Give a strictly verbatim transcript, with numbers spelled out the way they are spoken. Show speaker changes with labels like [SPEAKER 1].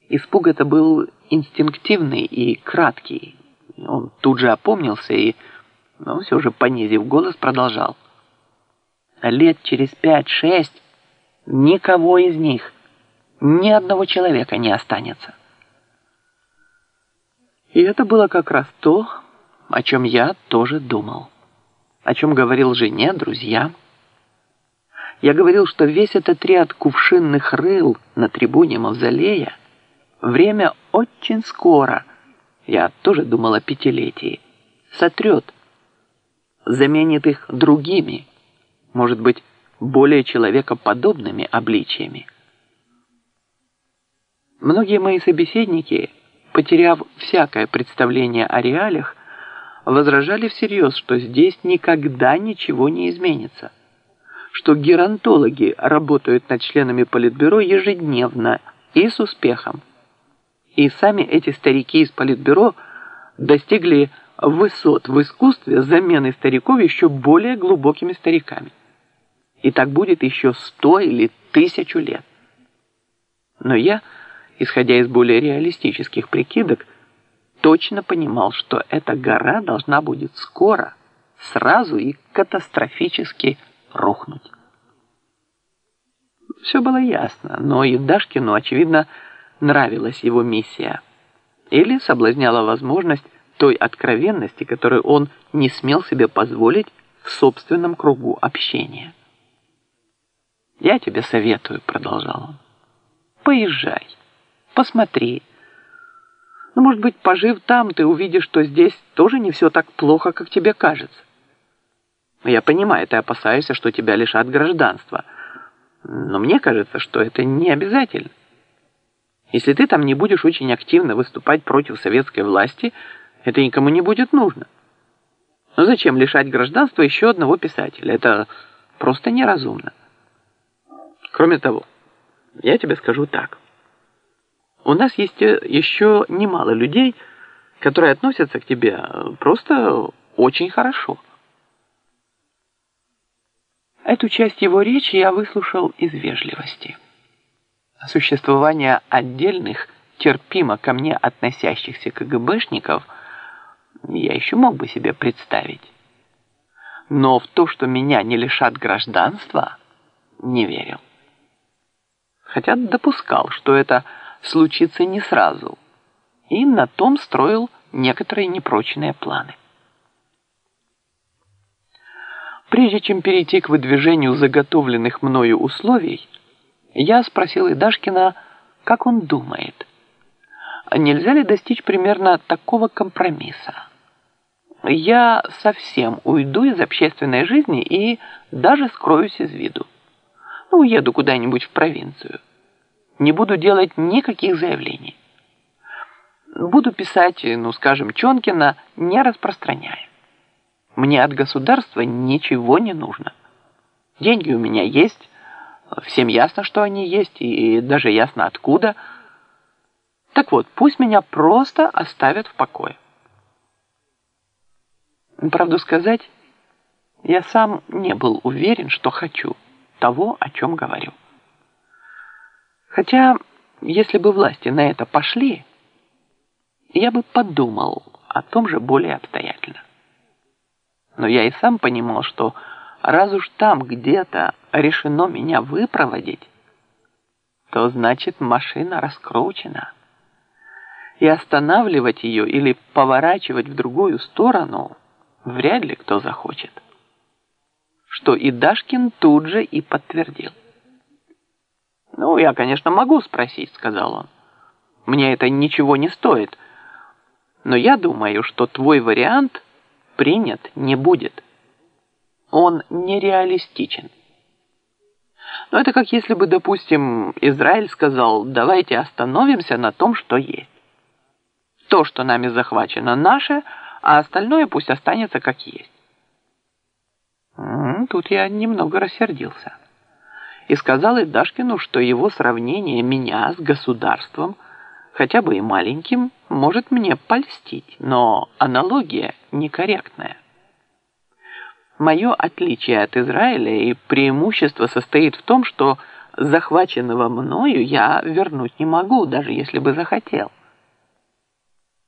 [SPEAKER 1] Испуг это был инстинктивный и краткий. Он тут же опомнился и, но все же понизив голос, продолжал. Лет через пять-шесть никого из них, ни одного человека не останется. И это было как раз то, о чем я тоже думал. О чем говорил жене, друзьям. Я говорил, что весь этот ряд кувшинных рыл на трибуне мавзолея время очень скоро, я тоже думал о пятилетии, сотрет, заменит их другими, может быть, более человекоподобными обличиями. Многие мои собеседники, потеряв всякое представление о реалиях, возражали всерьез, что здесь никогда ничего не изменится, что геронтологи работают над членами Политбюро ежедневно и с успехом. И сами эти старики из Политбюро достигли высот в искусстве замены стариков еще более глубокими стариками. И так будет еще сто или тысячу лет. Но я, исходя из более реалистических прикидок, точно понимал, что эта гора должна будет скоро, сразу и катастрофически рухнуть. Все было ясно, но и Дашкину, очевидно, нравилась его миссия. Или соблазняла возможность той откровенности, которую он не смел себе позволить в собственном кругу общения. «Я тебе советую», — продолжал он, — «поезжай, посмотри. Ну, может быть, пожив там, ты увидишь, что здесь тоже не все так плохо, как тебе кажется. Я понимаю, ты опасаешься, что тебя лишат гражданства, но мне кажется, что это не обязательно. Если ты там не будешь очень активно выступать против советской власти, это никому не будет нужно. Но зачем лишать гражданства еще одного писателя? Это просто неразумно. Кроме того, я тебе скажу так. У нас есть еще немало людей, которые относятся к тебе просто очень хорошо». Эту часть его речи я выслушал из вежливости. Существование отдельных, терпимо ко мне относящихся КГБшников я еще мог бы себе представить. Но в то, что меня не лишат гражданства, не верил. Хотя допускал, что это случится не сразу, и на том строил некоторые непрочные планы. Прежде чем перейти к выдвижению заготовленных мною условий, я спросил Идашкина, как он думает, нельзя ли достичь примерно такого компромисса. Я совсем уйду из общественной жизни и даже скроюсь из виду. Ну, уеду куда-нибудь в провинцию. Не буду делать никаких заявлений. Буду писать, ну, скажем, Чонкина, не распространяя. Мне от государства ничего не нужно. Деньги у меня есть, всем ясно, что они есть, и даже ясно откуда. Так вот, пусть меня просто оставят в покое. Правду сказать, я сам не был уверен, что хочу того, о чем говорю. Хотя, если бы власти на это пошли, я бы подумал о том же более обстоятельно. Но я и сам понимал, что раз уж там где-то решено меня выпроводить, то значит машина раскручена. И останавливать ее или поворачивать в другую сторону вряд ли кто захочет. Что и Дашкин тут же и подтвердил. «Ну, я, конечно, могу спросить», — сказал он. «Мне это ничего не стоит. Но я думаю, что твой вариант принят не будет. Он нереалистичен. Но это как если бы, допустим, Израиль сказал, давайте остановимся на том, что есть. То, что нами захвачено, наше, а остальное пусть останется как есть». Тут я немного рассердился. И сказал Идашкину, что его сравнение меня с государством, хотя бы и маленьким, может мне польстить, но аналогия некорректная. Мое отличие от Израиля и преимущество состоит в том, что захваченного мною я вернуть не могу, даже если бы захотел.